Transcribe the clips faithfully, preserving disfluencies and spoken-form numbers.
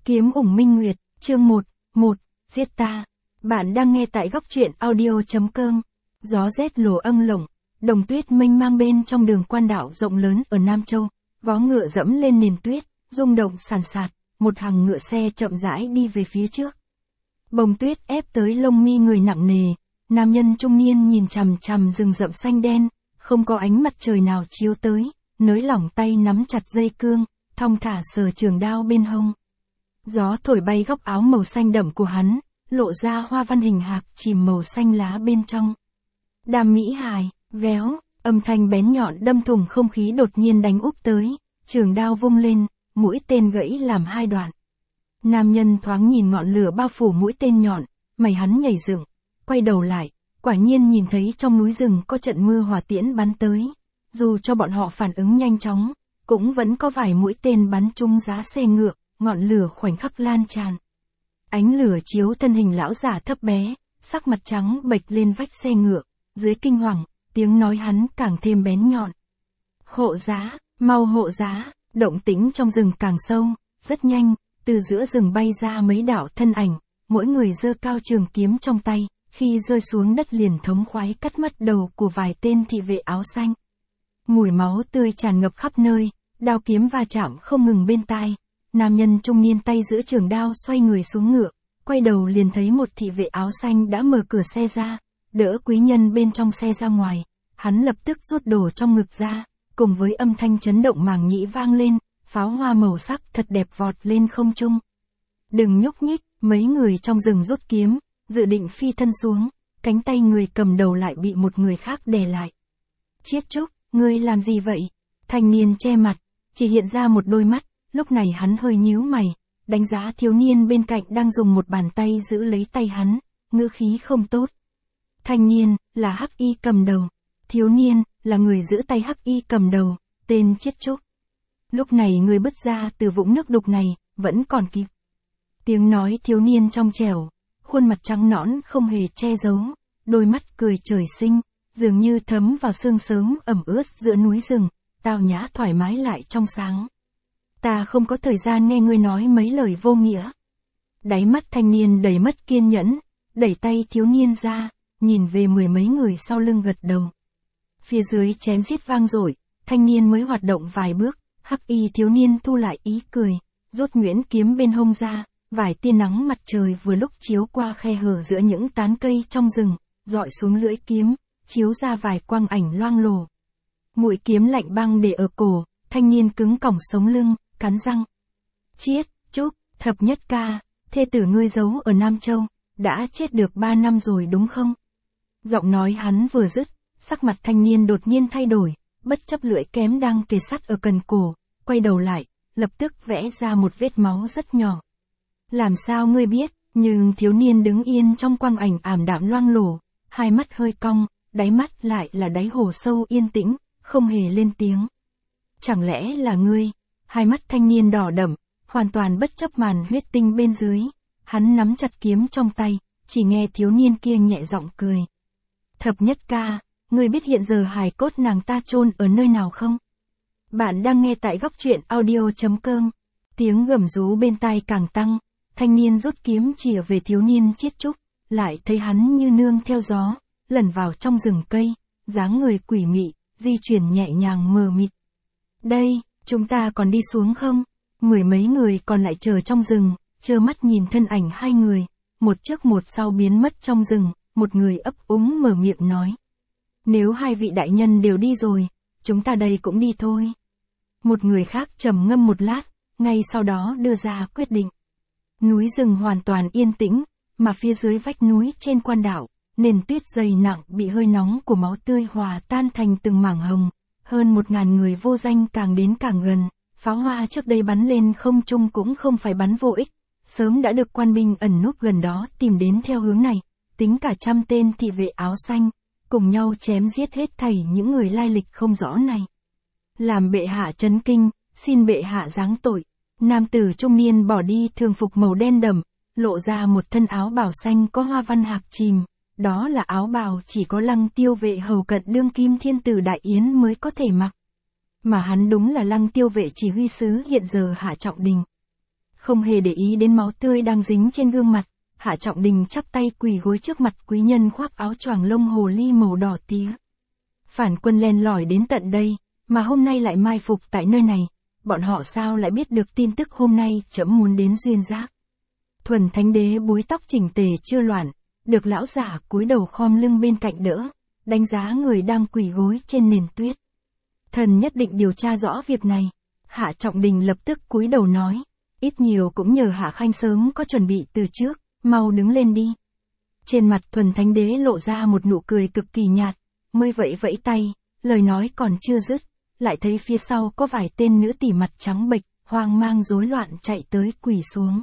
Kiếm ủng minh nguyệt, chương một, một, giết ta. Bạn đang nghe tại góc truyện audio.com. Gió rét lùa âng lộng, đồng tuyết mênh mang bên trong đường quan đạo rộng lớn ở Nam Châu, vó ngựa dẫm lên nền tuyết, rung động sàn sạt, một hàng ngựa xe chậm rãi đi về phía trước. Bông tuyết ép tới lông mi người nặng nề, nam nhân trung niên nhìn chằm chằm rừng rậm xanh đen, không có ánh mặt trời nào chiếu tới, nới lỏng tay nắm chặt dây cương, thong thả sờ trường đao bên hông. Gió thổi bay góc áo màu xanh đậm của hắn, lộ ra hoa văn hình hạc chìm màu xanh lá bên trong. Đàm mỹ hài, véo, âm thanh bén nhọn đâm thủng không khí đột nhiên đánh úp tới, trường đao vung lên, mũi tên gãy làm hai đoạn. Nam nhân thoáng nhìn ngọn lửa bao phủ mũi tên nhọn, mày hắn nhảy dựng, quay đầu lại, quả nhiên nhìn thấy trong núi rừng có trận mưa hỏa tiễn bắn tới. Dù cho bọn họ phản ứng nhanh chóng, cũng vẫn có vài mũi tên bắn trúng giá xe ngựa, ngọn lửa khoảnh khắc lan tràn. Ánh lửa chiếu thân hình lão giả thấp bé, sắc mặt trắng bệch lên vách xe ngựa, dưới kinh hoàng, tiếng nói hắn càng thêm bén nhọn. Hộ giá, mau hộ giá, động tĩnh trong rừng càng sâu, rất nhanh, từ giữa rừng bay ra mấy đạo thân ảnh, mỗi người giơ cao trường kiếm trong tay, khi rơi xuống đất liền thống khoái cắt mất đầu của vài tên thị vệ áo xanh. Mùi máu tươi tràn ngập khắp nơi, đao kiếm va chạm không ngừng bên tai. Nam nhân trung niên tay giữ trường đao xoay người xuống ngựa, quay đầu liền thấy một thị vệ áo xanh đã mở cửa xe ra, đỡ quý nhân bên trong xe ra ngoài. Hắn lập tức rút đồ trong ngực ra, cùng với âm thanh chấn động màng nhĩ vang lên, pháo hoa màu sắc thật đẹp vọt lên không trung. Đừng nhúc nhích, mấy người trong rừng rút kiếm, dự định phi thân xuống, cánh tay người cầm đầu lại bị một người khác đè lại. Chiết Trúc, ngươi làm gì vậy? Thanh niên che mặt, chỉ hiện ra một đôi mắt, lúc này hắn hơi nhíu mày, đánh giá thiếu niên bên cạnh đang dùng một bàn tay giữ lấy tay hắn, ngữ khí không tốt. Thanh niên, là Hắc Y cầm đầu. Thiếu niên, là người giữ tay Hắc Y cầm đầu, tên Chiết Trúc. Lúc này người bứt ra từ vũng nước đục này, vẫn còn kịp. Tiếng nói thiếu niên trong trẻo, khuôn mặt trắng nõn không hề che giấu, đôi mắt cười trời sinh, dường như thấm vào sương sớm ẩm ướt giữa núi rừng, tao nhã thoải mái lại trong sáng. Ta không có thời gian nghe ngươi nói mấy lời vô nghĩa. Đáy mắt thanh niên đầy mất kiên nhẫn, đẩy tay thiếu niên ra, nhìn về mười mấy người sau lưng gật đầu. Phía dưới chém giết vang dội, thanh niên mới hoạt động vài bước, Hắc Y thiếu niên thu lại ý cười, rút nhuyễn kiếm bên hông ra, vài tia nắng mặt trời vừa lúc chiếu qua khe hở giữa những tán cây trong rừng, dọi xuống lưỡi kiếm, chiếu ra vài quang ảnh loang lổ. Mũi kiếm lạnh băng để ở cổ, thanh niên cứng cỏng sống lưng, cắn răng. Chiết Trúc, thập nhất ca, thê tử ngươi giấu ở Nam Châu, đã chết được ba năm rồi đúng không? Giọng nói hắn vừa dứt, sắc mặt thanh niên đột nhiên thay đổi, bất chấp lưỡi kiếm đang kề sắt ở cần cổ, quay đầu lại, lập tức vẽ ra một vết máu rất nhỏ. Làm sao ngươi biết? Nhưng thiếu niên đứng yên trong quang ảnh ảm đạm loang lổ, hai mắt hơi cong, đáy mắt lại là đáy hồ sâu yên tĩnh, không hề lên tiếng. Chẳng lẽ là ngươi? Hai mắt thanh niên đỏ đậm, hoàn toàn bất chấp màn huyết tinh bên dưới. Hắn nắm chặt kiếm trong tay, chỉ nghe thiếu niên kia nhẹ giọng cười. Thập nhất ca, ngươi biết hiện giờ hài cốt nàng ta chôn ở nơi nào không? Bạn đang nghe tại góc truyện audio.com. Tiếng gầm rú bên tai càng tăng, thanh niên rút kiếm chìa về thiếu niên Chiết Trúc, lại thấy hắn như nương theo gió, lẩn vào trong rừng cây, dáng người quỷ mị, di chuyển nhẹ nhàng mờ mịt. Đây, chúng ta còn đi xuống không? Mười mấy người còn lại chờ trong rừng, trơ mắt nhìn thân ảnh hai người, một trước một sau biến mất trong rừng, một người ấp úng mở miệng nói. Nếu hai vị đại nhân đều đi rồi, chúng ta đây cũng đi thôi. Một người khác trầm ngâm một lát, ngay sau đó đưa ra quyết định. Núi rừng hoàn toàn yên tĩnh, mà phía dưới vách núi trên quan đảo, nền tuyết dày nặng bị hơi nóng của máu tươi hòa tan thành từng mảng hồng. Hơn một ngàn người vô danh càng đến càng gần, pháo hoa trước đây bắn lên không trung cũng không phải bắn vô ích, sớm đã được quan binh ẩn núp gần đó tìm đến theo hướng này, tính cả trăm tên thị vệ áo xanh, cùng nhau chém giết hết thảy những người lai lịch không rõ này. Làm bệ hạ chấn kinh, xin bệ hạ giáng tội. Nam tử trung niên bỏ đi thường phục màu đen đậm, lộ ra một thân áo bào xanh có hoa văn hạc chìm. Đó là áo bào chỉ có Lăng Tiêu vệ hầu cận đương kim thiên tử Đại Yến mới có thể mặc. Mà hắn đúng là Lăng Tiêu vệ chỉ huy sứ hiện giờ Hạ Trọng Đình. Không hề để ý đến máu tươi đang dính trên gương mặt, Hạ Trọng Đình chắp tay quỳ gối trước mặt quý nhân khoác áo choàng lông hồ ly màu đỏ tía. Phản Quân len lỏi đến tận đây, mà hôm nay lại mai phục tại nơi này, bọn họ sao lại biết được tin tức hôm nay trẫm muốn đến duyên giác. Thuần Thánh Đế búi tóc chỉnh tề chưa loạn, được lão giả cúi đầu khom lưng bên cạnh đỡ, đánh giá người đang quỳ gối trên nền tuyết. Thần nhất định điều tra rõ việc này. Hạ Trọng Đình lập tức cúi đầu nói, ít nhiều cũng nhờ Hạ Khanh sớm có chuẩn bị từ trước, mau đứng lên đi. Trên mặt Thuần Thánh Đế lộ ra một nụ cười cực kỳ nhạt, mới vẫy vẫy tay, lời nói còn chưa dứt, lại thấy phía sau có vài tên nữ tỳ mặt trắng bệch, hoang mang rối loạn chạy tới quỳ xuống.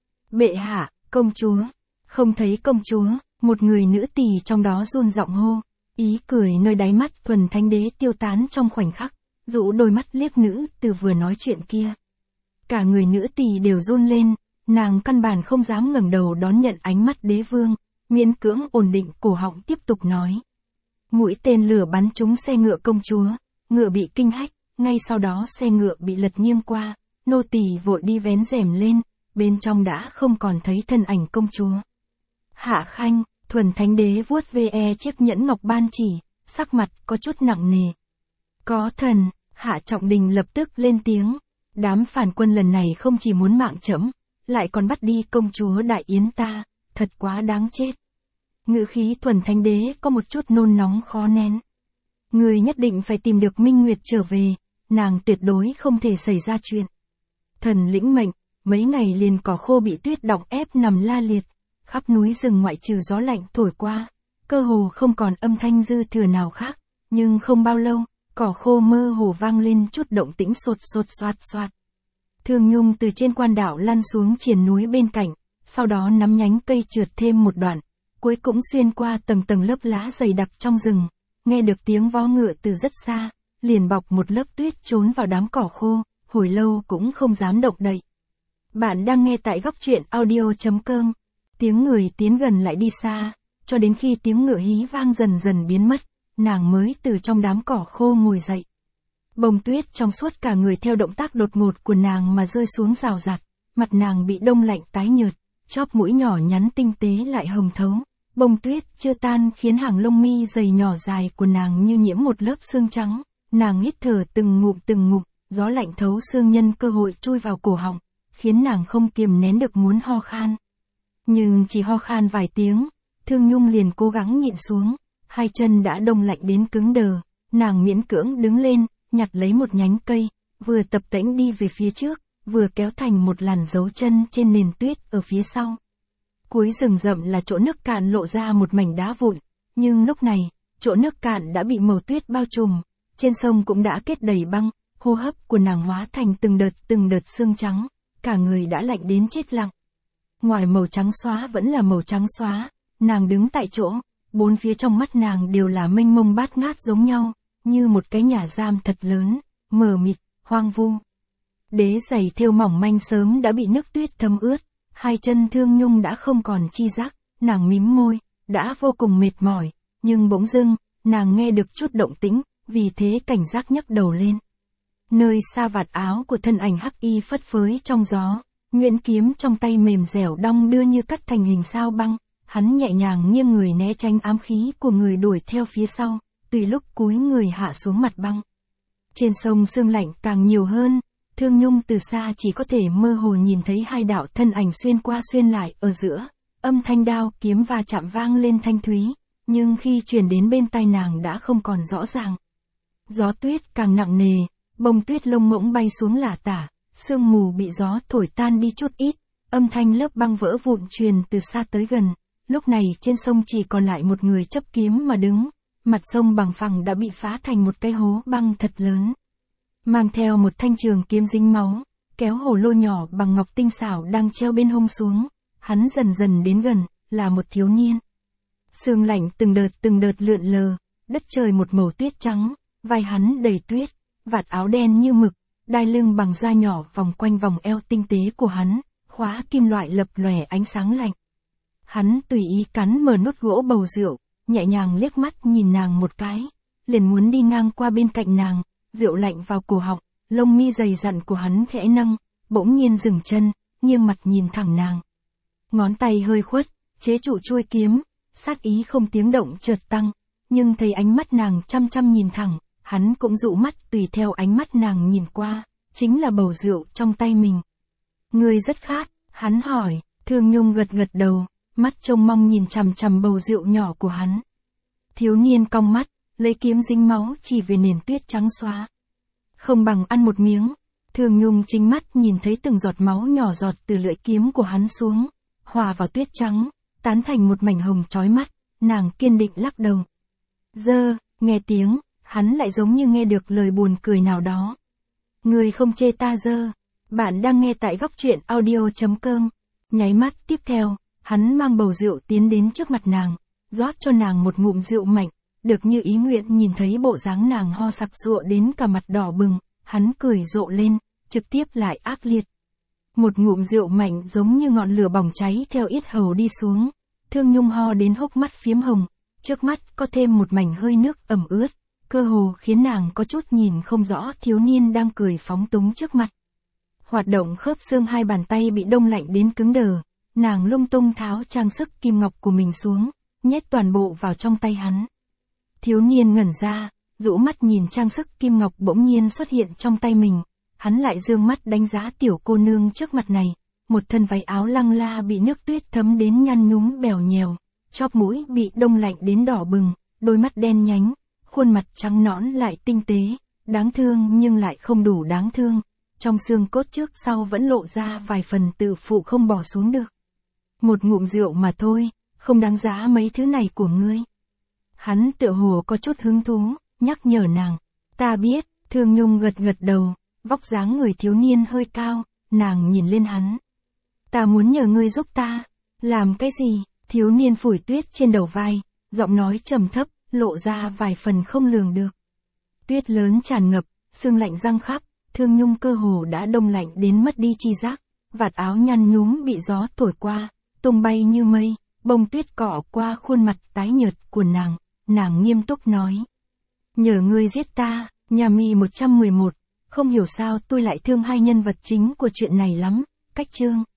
Bệ hạ, công chúa, không thấy công chúa, một người nữ tỳ trong đó run giọng hô, ý cười nơi đáy mắt Thuần Thánh Đế tiêu tán trong khoảnh khắc, rũ đôi mắt liếc nữ từ vừa nói chuyện kia. Cả người nữ tỳ đều run lên, nàng căn bản không dám ngẩng đầu đón nhận ánh mắt đế vương, miễn cưỡng ổn định cổ họng tiếp tục nói. Mũi tên lửa bắn trúng xe ngựa công chúa, ngựa bị kinh hách, ngay sau đó xe ngựa bị lật nghiêng qua, nô tỳ vội đi vén rèm lên, bên trong đã không còn thấy thân ảnh công chúa. Hạ Khanh, Thuần Thánh Đế vuốt ve chiếc nhẫn ngọc ban chỉ, sắc mặt có chút nặng nề. Có thần, Hạ Trọng Đình lập tức lên tiếng, đám phản quân lần này không chỉ muốn mạng trẫm, lại còn bắt đi công chúa Đại Yến ta, thật quá đáng chết. Ngữ khí Thuần Thánh Đế có một chút nôn nóng khó nén. Người nhất định phải tìm được Minh Nguyệt trở về, nàng tuyệt đối không thể xảy ra chuyện. Thần lĩnh mệnh, mấy ngày liền cỏ khô bị tuyết đọng ép nằm la liệt, khắp núi rừng ngoại trừ gió lạnh thổi qua, cơ hồ không còn âm thanh dư thừa nào khác, nhưng không bao lâu, cỏ khô mơ hồ vang lên chút động tĩnh sột sột xoạt xoạt. Thương Nhung từ trên quan đảo lăn xuống triền núi bên cạnh, sau đó nắm nhánh cây trượt thêm một đoạn, cuối cũng xuyên qua tầng tầng lớp lá dày đặc trong rừng, nghe được tiếng vó ngựa từ rất xa, liền bọc một lớp tuyết trốn vào đám cỏ khô, hồi lâu cũng không dám động đậy. Bạn đang nghe tại góc truyện audio chấm com. Tiếng người tiến gần lại đi xa, cho đến khi tiếng ngựa hí vang dần dần biến mất, nàng mới từ trong đám cỏ khô ngồi dậy. Bông tuyết trong suốt cả người theo động tác đột ngột của nàng mà rơi xuống rào rạt, mặt nàng bị đông lạnh tái nhợt, chóp mũi nhỏ nhắn tinh tế lại hồng thấu. Bông tuyết chưa tan khiến hàng lông mi dày nhỏ dài của nàng như nhiễm một lớp xương trắng, nàng hít thở từng ngụm từng ngụm, gió lạnh thấu xương nhân cơ hội chui vào cổ họng, khiến nàng không kiềm nén được muốn ho khan. Nhưng chỉ ho khan vài tiếng, Thương Nhung liền cố gắng nhịn xuống, hai chân đã đông lạnh đến cứng đờ, nàng miễn cưỡng đứng lên, nhặt lấy một nhánh cây, vừa tập tễnh đi về phía trước, vừa kéo thành một làn dấu chân trên nền tuyết ở phía sau. Cuối rừng rậm là chỗ nước cạn lộ ra một mảnh đá vụn, nhưng lúc này, chỗ nước cạn đã bị màu tuyết bao trùm, trên sông cũng đã kết đầy băng, hô hấp của nàng hóa thành từng đợt từng đợt sương trắng, cả người đã lạnh đến chết lặng. Ngoài màu trắng xóa vẫn là màu trắng xóa, nàng đứng tại chỗ, bốn phía trong mắt nàng đều là mênh mông bát ngát giống nhau, như một cái nhà giam thật lớn, mờ mịt, hoang vu. Đế giày thêu mỏng manh sớm đã bị nước tuyết thấm ướt, hai chân Thương Nhung đã không còn chi giác, nàng mím môi, đã vô cùng mệt mỏi, nhưng bỗng dưng, nàng nghe được chút động tĩnh, vì thế cảnh giác nhấc đầu lên. Nơi xa vạt áo của thân ảnh hắc y phất phới trong gió, nhuyễn kiếm trong tay mềm dẻo đong đưa như cắt thành hình sao băng, hắn nhẹ nhàng nghiêng người né tránh ám khí của người đuổi theo phía sau, tùy lúc cúi người hạ xuống mặt băng. Trên sông sương lạnh càng nhiều hơn, Thương Nhung từ xa chỉ có thể mơ hồ nhìn thấy hai đạo thân ảnh xuyên qua xuyên lại ở giữa, âm thanh đao kiếm va chạm vang lên thanh thúy, nhưng khi truyền đến bên tai nàng đã không còn rõ ràng. Gió tuyết càng nặng nề, bông tuyết lông ngỗng bay xuống lả tả, sương mù bị gió thổi tan đi chút ít, âm thanh lớp băng vỡ vụn truyền từ xa tới gần. Lúc này trên sông chỉ còn lại một người chấp kiếm mà đứng, mặt sông bằng phẳng đã bị phá thành một cái hố băng thật lớn. Mang theo một thanh trường kiếm dính máu, kéo hồ lô nhỏ bằng ngọc tinh xảo đang treo bên hông xuống, hắn dần dần đến gần, là một thiếu niên. Sương lạnh từng đợt từng đợt lượn lờ, đất trời một màu tuyết trắng, vai hắn đầy tuyết, vạt áo đen như mực, đai lưng bằng da nhỏ vòng quanh vòng eo tinh tế của hắn, khóa kim loại lập lòe ánh sáng lạnh. Hắn tùy ý cắn mở nút gỗ bầu rượu, nhẹ nhàng liếc mắt nhìn nàng một cái, liền muốn đi ngang qua bên cạnh nàng, rượu lạnh vào cổ họng, lông mi dày dặn của hắn khẽ nâng, bỗng nhiên dừng chân, nghiêng mặt nhìn thẳng nàng. Ngón tay hơi khuất, chế trụ chuôi kiếm, sát ý không tiếng động chợt tăng, nhưng thấy ánh mắt nàng chăm chăm nhìn thẳng, hắn cũng dụ mắt tùy theo ánh mắt nàng nhìn qua, chính là bầu rượu trong tay mình. Ngươi rất khát, hắn hỏi, Thương Nhung gật gật đầu, mắt trông mong nhìn chằm chằm bầu rượu nhỏ của hắn. Thiếu niên cong mắt, lấy kiếm dính máu chỉ về nền tuyết trắng xóa. Không bằng ăn một miếng. Thương Nhung chính mắt nhìn thấy từng giọt máu nhỏ giọt từ lưỡi kiếm của hắn xuống, hòa vào tuyết trắng, tán thành một mảnh hồng chói mắt, nàng kiên định lắc đầu. Dơ, nghe tiếng, hắn lại giống như nghe được lời buồn cười nào đó. Người không chê ta dơ. Bạn đang nghe tại góc truyện audio chấm com. Nháy mắt tiếp theo, hắn mang bầu rượu tiến đến trước mặt nàng, rót cho nàng một ngụm rượu mạnh, được như ý nguyện. Nhìn thấy bộ dáng nàng ho sặc sụa đến cả mặt đỏ bừng, hắn cười rộ lên, trực tiếp lại ác liệt. Một ngụm rượu mạnh giống như ngọn lửa bỏng cháy theo yết hầu đi xuống. Thương Nhung ho đến hốc mắt phiếm hồng, trước mắt có thêm một mảnh hơi nước ẩm ướt, cơ hồ khiến nàng có chút nhìn không rõ thiếu niên đang cười phóng túng trước mặt. Hoạt động khớp xương hai bàn tay bị đông lạnh đến cứng đờ, nàng lung tung tháo trang sức kim ngọc của mình xuống, nhét toàn bộ vào trong tay hắn. Thiếu niên ngẩn ra, rũ mắt nhìn trang sức kim ngọc bỗng nhiên xuất hiện trong tay mình, hắn lại dương mắt đánh giá tiểu cô nương trước mặt này, một thân váy áo lăng la bị nước tuyết thấm đến nhăn nhúm bèo nhèo, chóp mũi bị đông lạnh đến đỏ bừng, đôi mắt đen nhánh, khuôn mặt trắng nõn lại tinh tế, đáng thương nhưng lại không đủ đáng thương, trong xương cốt trước sau vẫn lộ ra vài phần tự phụ không bỏ xuống được. Một ngụm rượu mà thôi, không đáng giá mấy thứ này của ngươi. Hắn tựa hồ có chút hứng thú, nhắc nhở nàng. Ta biết, Thương Nhung gật gật đầu, vóc dáng người thiếu niên hơi cao, nàng nhìn lên hắn. Ta muốn nhờ ngươi giúp ta. Làm cái gì? Thiếu niên phủi tuyết trên đầu vai, giọng nói trầm thấp, lộ ra vài phần không lường được. Tuyết lớn tràn ngập, sương lạnh răng khắp, Thương Nhung cơ hồ đã đông lạnh đến mất đi chi giác, vạt áo nhăn nhúm bị gió thổi qua, tung bay như mây, bông tuyết cọ qua khuôn mặt tái nhợt của nàng, nàng nghiêm túc nói. Nhờ ngươi giết ta, nhà mi một trăm mười một, không hiểu sao tôi lại thương hai nhân vật chính của chuyện này lắm, cách chương.